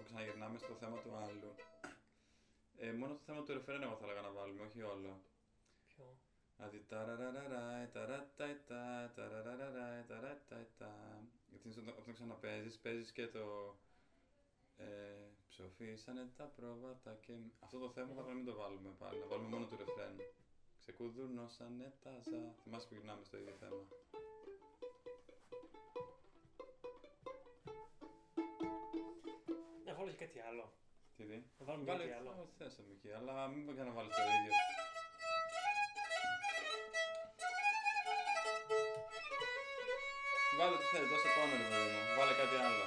ξαναγυρνάμε στο θέμα του άλλου. Μόνο το θέμα του ρεφρέν εγώ θα έλεγα να βάλουμε, όχι όλο. Ποιο? Δηλαδή ταραραραρα, ταραταϊτα, ταραραραρα, ταραταϊτα. Γιατί όταν ξαναπέζεις, παίζεις και το ψοφίσανε τα πρόβατα και... Αυτό το θέμα θα πρέπει να μην το βάλουμε πάλι, να βάλουμε μόνο του ρεφρέν. Ξεκουδούνωσανε τα ζα... Θυμάσαι που γυρνάμε στο ίδιο θέμα. Να βάλω και κάτι άλλο. Τι δει? Να βάλουμε Βάλε κάτι άλλο. ό,τι θες εκεί, αλλά μην για να βάλεις το ίδιο. Βάλε ό,τι θες, δώσε πόνο ρε παιδί μου, βάλε κάτι άλλο.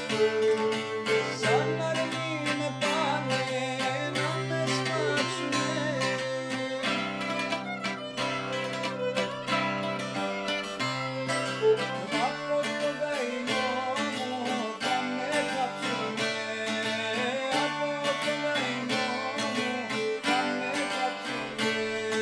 Σαν αρνί με πάνε να με σπάξουνε. Από το καημό μου θα με κάψουνε. Από το καημό μου θα με κάψουνε.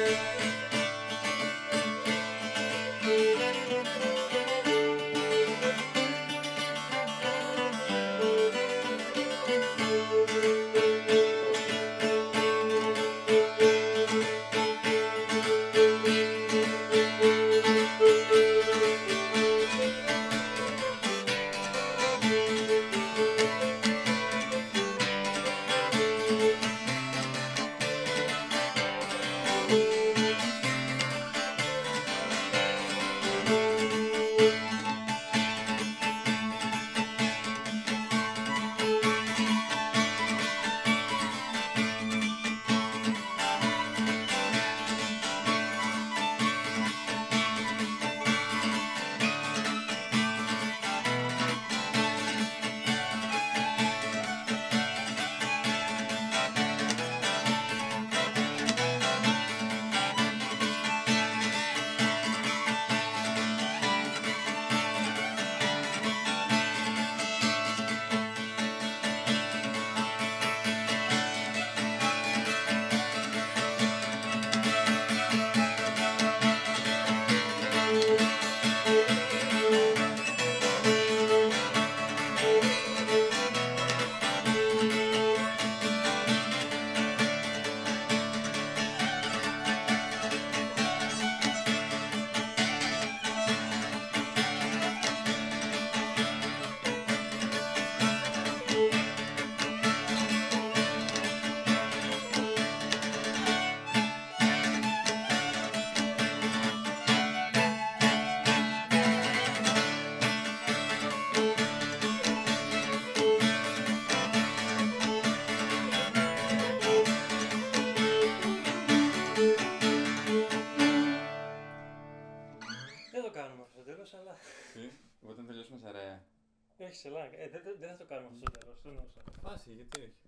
Δεν το κάνουμε αυτό στο τέλος, αλλά. Τι, όταν τελειώσουμε σαρέα. Όχι σε λάγκα. Δεν θα το κάνουμε αυτό στο τέλος. Φάση, γιατί όχι.